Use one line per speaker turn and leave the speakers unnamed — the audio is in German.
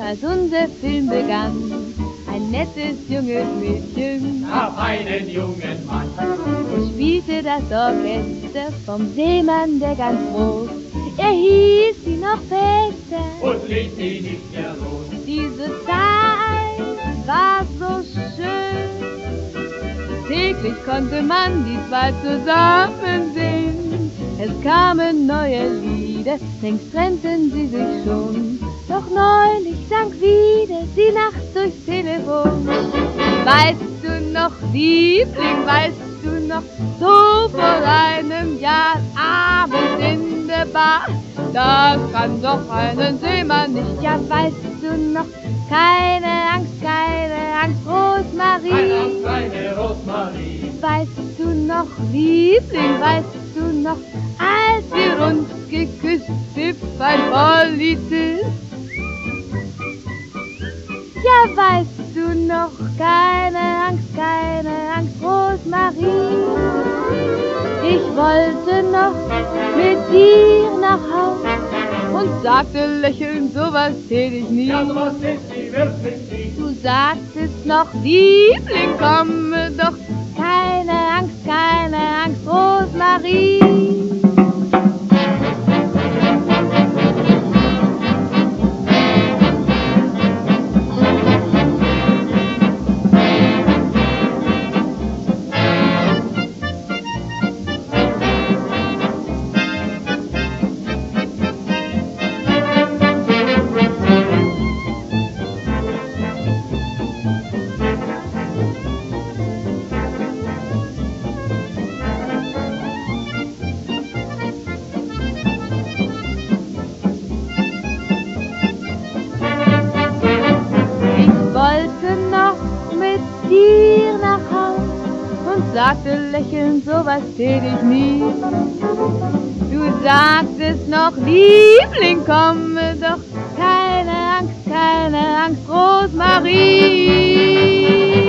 als unser Film begann. Ein nettes junges Mädchen
Auf einen jungen Mann.
spielte das Orchester vom Seemann, der ganz groß. Er hieß sie noch fester.
Und ließ sie nicht mehr los.
Diese Zeit war so schön. Täglich konnte man die zwei zusammen sehen. Es kamen neue Lieder, längst trennten sie sich schon. Doch neulich sang wieder die Nacht durchs Telefon. Weißt du noch, Liebling, weißt du noch, so vor einem Jahr Abend in der Bar. Das kann doch einen Seemann nicht, ja weißt du noch, keine Angst, Rosmarie.
Keine Angst, kleine Rosmarie.
Weißt du noch, Liebling, weißt du noch, als wir uns geküsst, hüpf ein Polizist. Ja, weißt du noch, keine Angst, Rosmarie. Ich wollte noch mit dir nach Haus und sagte lächelnd, sowas tät ich nie.
Ja, sowas ist sie wirklich nie.
Du sagtest noch, Liebling, komme doch, keine Angst, Rosmarie. Sagte lächelnd, sowas tät ich nie. Du sagtest noch, Liebling, komme doch, keine Angst, Rosmarie.